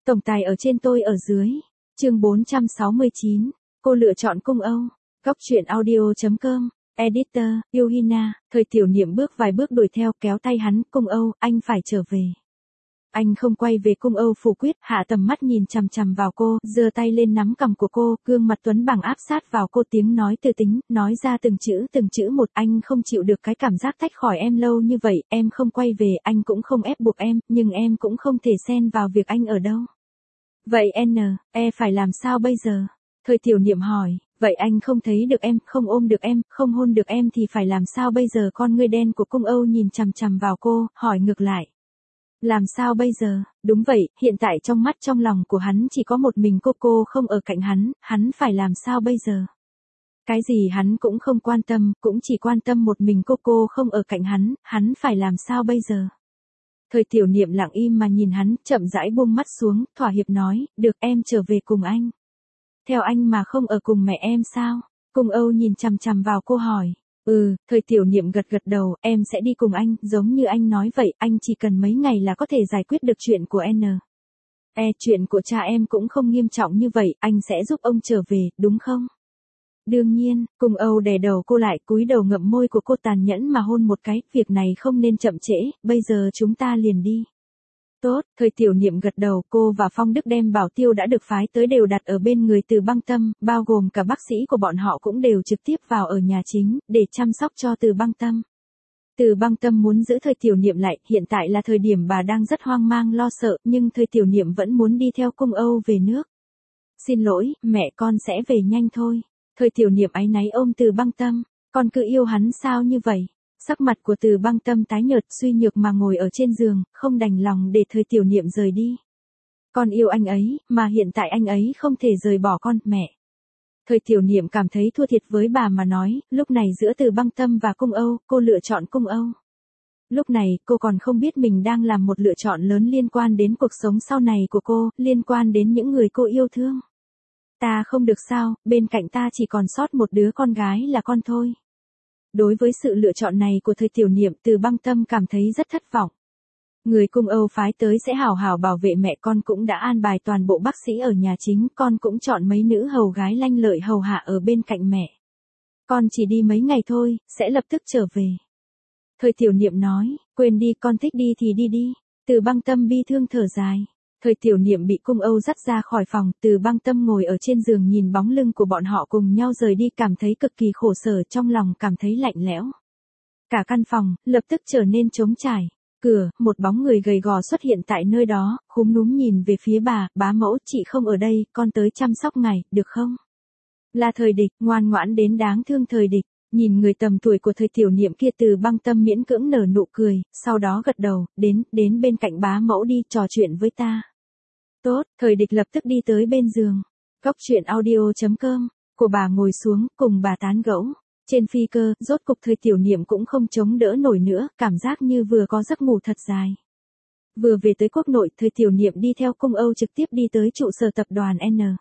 Tổng tài ở trên tôi ở dưới. Chương 469. Cô lựa chọn cung Âu. Góc truyện audio.com. Editor, Yuhina. Thời Tiểu Niệm bước vài bước đuổi theo, kéo tay hắn, cung Âu, anh phải trở về. Anh không quay về. cung Âu phủ quyết, hạ tầm mắt nhìn chằm chằm vào cô, giơ tay lên nắm cằm của cô, gương mặt tuấn bằng áp sát vào cô, tiếng nói từ tính, nói ra từng chữ một. Anh không chịu được cái cảm giác tách khỏi em lâu như vậy, em không quay về, anh cũng không ép buộc em, nhưng em cũng không thể xen vào việc anh ở đâu. Vậy phải làm sao bây giờ? Thời Tiểu Niệm hỏi, vậy anh không thấy được em, không ôm được em, không hôn được em thì phải làm sao bây giờ? Con ngươi đen của cung Âu nhìn chằm chằm vào cô, hỏi ngược lại. Làm sao bây giờ? Đúng vậy, hiện tại trong mắt trong lòng của hắn chỉ có một mình cô không ở cạnh hắn phải làm sao bây giờ? Cái gì hắn cũng không quan tâm, cũng chỉ quan tâm một mình cô không ở cạnh hắn phải làm sao bây giờ? Thời Tiểu Niệm lặng im mà nhìn hắn, chậm rãi buông mắt xuống, thỏa hiệp nói, được, em trở về cùng anh. Theo anh mà không ở cùng mẹ em sao? Cung Âu nhìn chằm chằm vào cô hỏi. Thời Tiểu Niệm gật đầu, em sẽ đi cùng anh, giống như anh nói vậy, anh chỉ cần mấy ngày là có thể giải quyết được chuyện của chuyện của cha em cũng không nghiêm trọng như vậy, anh sẽ giúp ông trở về, đúng không? Đương nhiên. Cung Âu đè đầu cô lại, cúi đầu ngậm môi của cô, tàn nhẫn mà hôn một cái, việc này không nên chậm trễ, bây giờ chúng ta liền đi. Tốt, Thời Tiểu Niệm gật đầu, cô và Phong Đức đem bảo tiêu đã được phái tới đều đặt ở bên người Từ Băng Tâm, bao gồm cả bác sĩ của bọn họ cũng đều trực tiếp vào ở nhà chính, để chăm sóc cho Từ Băng Tâm. Từ Băng Tâm muốn giữ Thời Tiểu Niệm lại, hiện tại là thời điểm bà đang rất hoang mang lo sợ, nhưng Thời Tiểu Niệm vẫn muốn đi theo cung Âu về nước. Xin lỗi, mẹ con sẽ về nhanh thôi. Thời Tiểu Niệm áy náy ôm Từ Băng Tâm, con cứ yêu hắn sao như vậy? Sắc mặt của Từ Băng Tâm tái nhợt, suy nhược mà ngồi ở trên giường, không đành lòng để Thời Tiểu Niệm rời đi. Con yêu anh ấy, mà hiện tại anh ấy không thể rời bỏ con, mẹ. Thời Tiểu Niệm cảm thấy thua thiệt với bà mà nói, lúc này giữa Từ Băng Tâm và cung Âu, cô lựa chọn cung Âu. Lúc này, cô còn không biết mình đang làm một lựa chọn lớn liên quan đến cuộc sống sau này của cô, liên quan đến những người cô yêu thương. Ta không được sao, bên cạnh ta chỉ còn sót một đứa con gái là con thôi. Đối với sự lựa chọn này của Thời Tiểu Niệm, Từ Băng Tâm cảm thấy rất thất vọng. Người cung Âu phái tới sẽ hảo hảo bảo vệ mẹ con, cũng đã an bài toàn bộ bác sĩ ở nhà chính, con cũng chọn mấy nữ hầu gái lanh lợi hầu hạ ở bên cạnh mẹ. Con chỉ đi mấy ngày thôi, sẽ lập tức trở về. Thời Tiểu Niệm nói, quên đi, con thích đi thì đi đi. Từ Băng Tâm bi thương thở dài. Thời Tiểu Niệm bị cung Âu dắt ra khỏi phòng, Từ Băng Tâm ngồi ở trên giường nhìn bóng lưng của bọn họ cùng nhau rời đi, cảm thấy cực kỳ khổ sở, trong lòng cảm thấy lạnh lẽo. Cả căn phòng, lập tức trở nên trống trải. Cửa, một bóng người gầy gò xuất hiện tại nơi đó, khúm núm nhìn về phía bà, bá mẫu, chị không ở đây, con tới chăm sóc ngài, được không? Là Thời Địch, ngoan ngoãn đến đáng thương. Thời Địch, nhìn người tầm tuổi của Thời Tiểu Niệm kia, Từ Băng Tâm miễn cưỡng nở nụ cười, sau đó gật đầu, đến bên cạnh bá mẫu đi, trò chuyện với ta. Tốt, Thời Địch lập tức đi tới bên giường. Góc truyện audio.com, của bà ngồi xuống, cùng bà tán gẫu. Trên phi cơ, rốt cục Thời Tiểu Niệm cũng không chống đỡ nổi nữa, cảm giác như vừa có giấc ngủ thật dài. Vừa về tới quốc nội, Thời Tiểu Niệm đi theo cung Âu trực tiếp đi tới trụ sở tập đoàn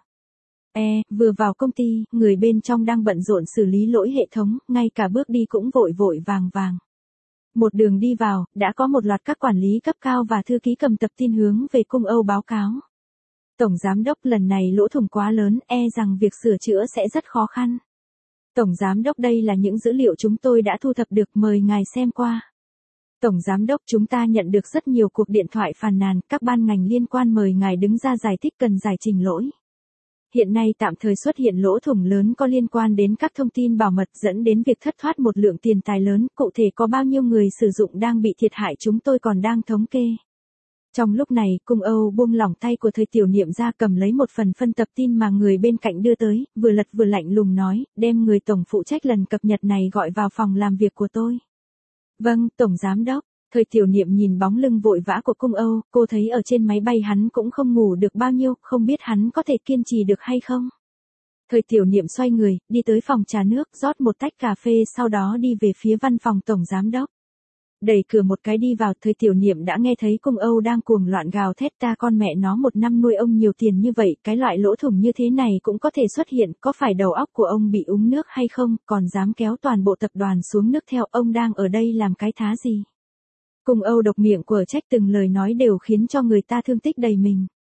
vừa vào công ty, người bên trong đang bận rộn xử lý lỗi hệ thống, ngay cả bước đi cũng vội vội vàng vàng. Một đường đi vào, đã có một loạt các quản lý cấp cao và thư ký cầm tập tin hướng về cung Âu báo cáo. Tổng giám đốc, lần này lỗ thủng quá lớn, rằng việc sửa chữa sẽ rất khó khăn. Tổng giám đốc, đây là những dữ liệu chúng tôi đã thu thập được, mời ngài xem qua. Tổng giám đốc, chúng ta nhận được rất nhiều cuộc điện thoại phàn nàn, các ban ngành liên quan mời ngài đứng ra giải thích, cần giải trình lỗi. Hiện nay tạm thời xuất hiện lỗ thủng lớn có liên quan đến các thông tin bảo mật, dẫn đến việc thất thoát một lượng tiền tài lớn, cụ thể có bao nhiêu người sử dụng đang bị thiệt hại chúng tôi còn đang thống kê. Trong lúc này, cung Âu buông lỏng tay của Thời Tiểu Niệm ra, cầm lấy một phần phân tập tin mà người bên cạnh đưa tới, vừa lật vừa lạnh lùng nói, đem người tổng phụ trách lần cập nhật này gọi vào phòng làm việc của tôi. Vâng, Tổng giám đốc. Thời Tiểu Niệm nhìn bóng lưng vội vã của cung Âu, cô thấy ở trên máy bay hắn cũng không ngủ được bao nhiêu, không biết hắn có thể kiên trì được hay không. Thời Tiểu Niệm xoay người, đi tới phòng trà nước, rót một tách cà phê, sau đó đi về phía văn phòng Tổng giám đốc. Đẩy cửa một cái đi vào, Thời Tiểu Niệm đã nghe thấy cung Âu đang cuồng loạn gào thét, ta con mẹ nó, một năm nuôi ông nhiều tiền như vậy, cái loại lỗ thủng như thế này cũng có thể xuất hiện, có phải đầu óc của ông bị úng nước hay không, còn dám kéo toàn bộ tập đoàn xuống nước theo, ông đang ở đây làm cái thá gì? Cung Âu độc miệng quở trách, từng lời nói đều khiến cho người ta thương tích đầy mình.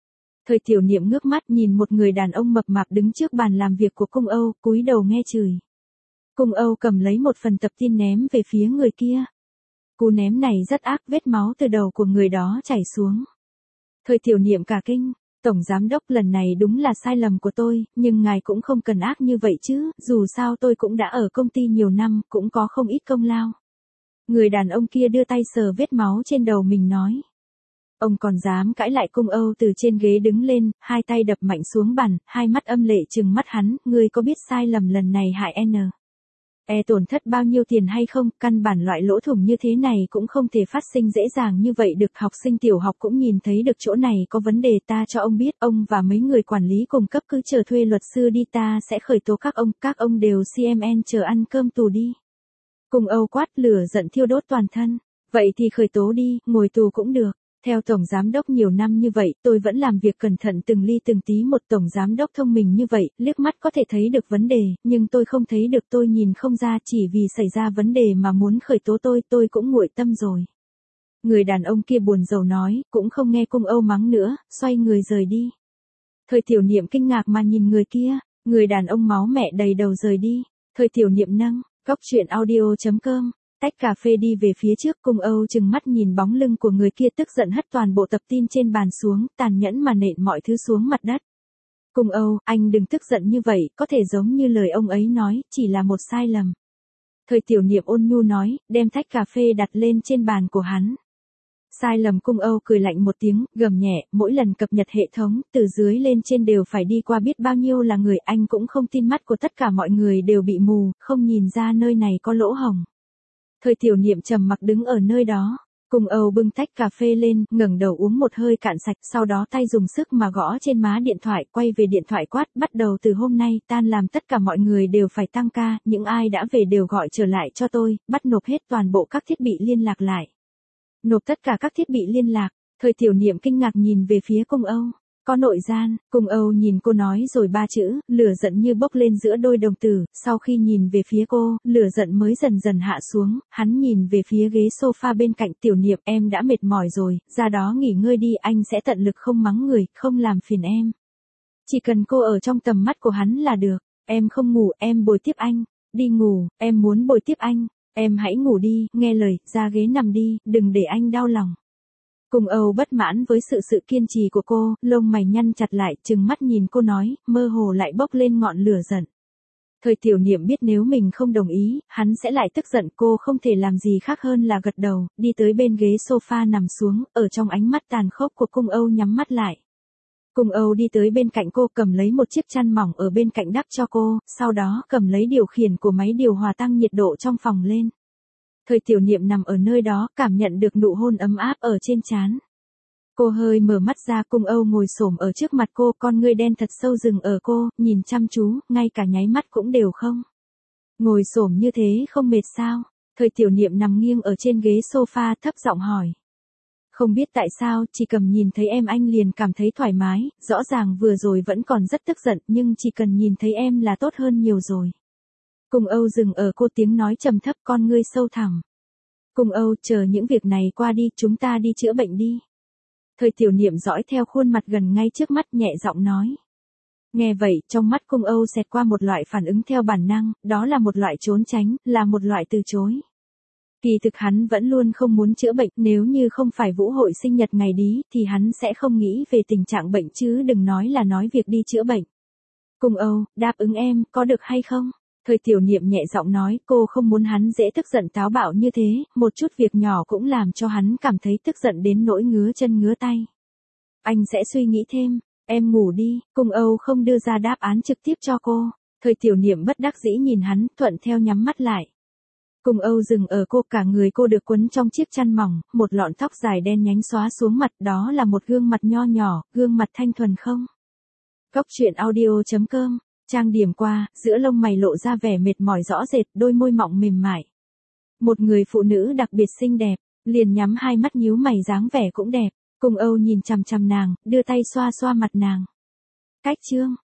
Thời Tiểu Niệm ngước mắt nhìn một người đàn ông mập mạp đứng trước bàn làm việc của Cung Âu, cúi đầu nghe chửi. Cung Âu cầm lấy một phần tập tin ném về phía người kia. Cú ném này rất ác, vết máu từ đầu của người đó chảy xuống. Thời Tiểu Niệm cả kinh, Tổng Giám đốc, lần này đúng là sai lầm của tôi, nhưng ngài cũng không cần ác như vậy chứ, dù sao tôi cũng đã ở công ty nhiều năm, cũng có không ít công lao. Người đàn ông kia đưa tay sờ vết máu trên đầu mình nói. Ông còn dám cãi lại? Cung Âu từ trên ghế đứng lên, hai tay đập mạnh xuống bàn, hai mắt âm lệ trừng mắt hắn, ngươi có biết sai lầm lần này hại tổn thất bao nhiêu tiền hay không? Căn bản loại lỗ thủng như thế này cũng không thể phát sinh dễ dàng như vậy được. Học sinh tiểu học cũng nhìn thấy được chỗ này có vấn đề, ta cho ông biết, ông và mấy người quản lý cùng cấp cứ chờ thuê luật sư đi, ta sẽ khởi tố các ông đều CMN chờ ăn cơm tù đi. Cung Âu quát, lửa giận thiêu đốt toàn thân. Vậy thì khởi tố đi, ngồi tù cũng được. Theo Tổng Giám đốc nhiều năm như vậy, tôi vẫn làm việc cẩn thận từng ly từng tí một. Tổng Giám đốc thông minh như vậy, liếc mắt có thể thấy được vấn đề, nhưng tôi không thấy được, tôi nhìn không ra, chỉ vì xảy ra vấn đề mà muốn khởi tố tôi cũng nguội tâm rồi. Người đàn ông kia buồn rầu nói, cũng không nghe Cung Âu mắng nữa, xoay người rời đi. Thời Tiểu Niệm kinh ngạc mà nhìn người kia, người đàn ông máu mẹ đầy đầu rời đi. Thời Tiểu Niệm nâng, góc truyện audio.com. Tách cà phê đi về phía trước. Cung Âu trừng mắt nhìn bóng lưng của người kia, tức giận hất toàn bộ tập tin trên bàn xuống, tàn nhẫn mà nện mọi thứ xuống mặt đất. Cung Âu, anh đừng tức giận như vậy, có thể giống như lời ông ấy nói, chỉ là một sai lầm. Thời Tiểu Niệm ôn nhu nói, đem tách cà phê đặt lên trên bàn của hắn. Sai lầm? Cung Âu cười lạnh một tiếng, gầm nhẹ, mỗi lần cập nhật hệ thống, từ dưới lên trên đều phải đi qua biết bao nhiêu là người, anh cũng không tin mắt của tất cả mọi người đều bị mù, không nhìn ra nơi này có lỗ hổng. Thời Tiểu Niệm trầm mặc đứng ở nơi đó. Cung Âu bưng tách cà phê lên, ngẩng đầu uống một hơi cạn sạch, sau đó tay dùng sức mà gõ trên má điện thoại, quay về điện thoại quát, bắt đầu từ hôm nay, tan làm tất cả mọi người đều phải tăng ca, những ai đã về đều gọi trở lại cho tôi, bắt nộp hết toàn bộ các thiết bị liên lạc lại. Nộp tất cả các thiết bị liên lạc. Thời Tiểu Niệm kinh ngạc nhìn về phía Cung Âu. Có nội gian? Cung Âu nhìn cô nói rồi ba chữ, lửa giận như bốc lên giữa đôi đồng tử. Sau khi nhìn về phía cô, lửa giận mới dần dần hạ xuống. Hắn nhìn về phía ghế sofa bên cạnh. Tiểu Niệm, em đã mệt mỏi rồi, ra đó nghỉ ngơi đi, anh sẽ tận lực không mắng người, không làm phiền em. Chỉ cần cô ở trong tầm mắt của hắn là được. Em không ngủ, em bồi tiếp anh. Đi ngủ, em muốn bồi tiếp anh. Em hãy ngủ đi, nghe lời, ra ghế nằm đi, đừng để anh đau lòng. Cung Âu bất mãn với sự kiên trì của cô, lông mày nhăn chặt lại, trừng mắt nhìn cô nói, mơ hồ lại bốc lên ngọn lửa giận. Thời Tiểu Niệm biết nếu mình không đồng ý, hắn sẽ lại tức giận, cô không thể làm gì khác hơn là gật đầu, đi tới bên ghế sofa nằm xuống, ở trong ánh mắt tàn khốc của Cung Âu nhắm mắt lại. Cung Âu đi tới bên cạnh cô, cầm lấy một chiếc chăn mỏng ở bên cạnh đắp cho cô, sau đó cầm lấy điều khiển của máy điều hòa tăng nhiệt độ trong phòng lên. Thời Tiểu Niệm nằm ở nơi đó, cảm nhận được nụ hôn ấm áp ở trên trán. Cô hơi mở mắt ra. Cung Âu ngồi xổm ở trước mặt cô, con ngươi đen thật sâu dừng ở cô, nhìn chăm chú, ngay cả nháy mắt cũng đều không. Ngồi xổm như thế không mệt sao? Thời Tiểu Niệm nằm nghiêng ở trên ghế sofa, thấp giọng hỏi. Không biết tại sao, chỉ cầm nhìn thấy em anh liền cảm thấy thoải mái, rõ ràng vừa rồi vẫn còn rất tức giận, nhưng chỉ cần nhìn thấy em là tốt hơn nhiều rồi. Cung Âu dừng ở cô, tiếng nói trầm thấp, con ngươi sâu thẳm. Cung Âu, chờ những việc này qua đi, chúng ta đi chữa bệnh đi. Thời Tiểu Niệm dõi theo khuôn mặt gần ngay trước mắt, nhẹ giọng nói. Nghe vậy, trong mắt Cung Âu xẹt qua một loại phản ứng theo bản năng, đó là một loại trốn tránh, là một loại từ chối. Kỳ thực hắn vẫn luôn không muốn chữa bệnh, nếu như không phải vũ hội sinh nhật ngày đi, thì hắn sẽ không nghĩ về tình trạng bệnh chứ đừng nói là nói việc đi chữa bệnh. Cung Âu, đáp ứng em, có được hay không? Thời Tiểu Niệm nhẹ giọng nói, cô không muốn hắn dễ tức giận táo bạo như thế, một chút việc nhỏ cũng làm cho hắn cảm thấy tức giận đến nỗi ngứa chân ngứa tay. Anh sẽ suy nghĩ thêm, em ngủ đi. Cung Âu không đưa ra đáp án trực tiếp cho cô. Thời Tiểu Niệm bất đắc dĩ nhìn hắn, thuận theo nhắm mắt lại. Cung Âu dừng ở cô, cả người cô được quấn trong chiếc chăn mỏng, một lọn tóc dài đen nhánh xóa xuống mặt, đó là một gương mặt nho nhỏ, gương mặt thanh thuần không? Góc truyện audio.com. Trang điểm qua, giữa lông mày lộ ra vẻ mệt mỏi rõ rệt, đôi môi mọng mềm mại. Một người phụ nữ đặc biệt xinh đẹp, liền nhắm hai mắt nhíu mày, dáng vẻ cũng đẹp. Cung Âu nhìn chằm chằm nàng, đưa tay xoa xoa mặt nàng. Cách chương.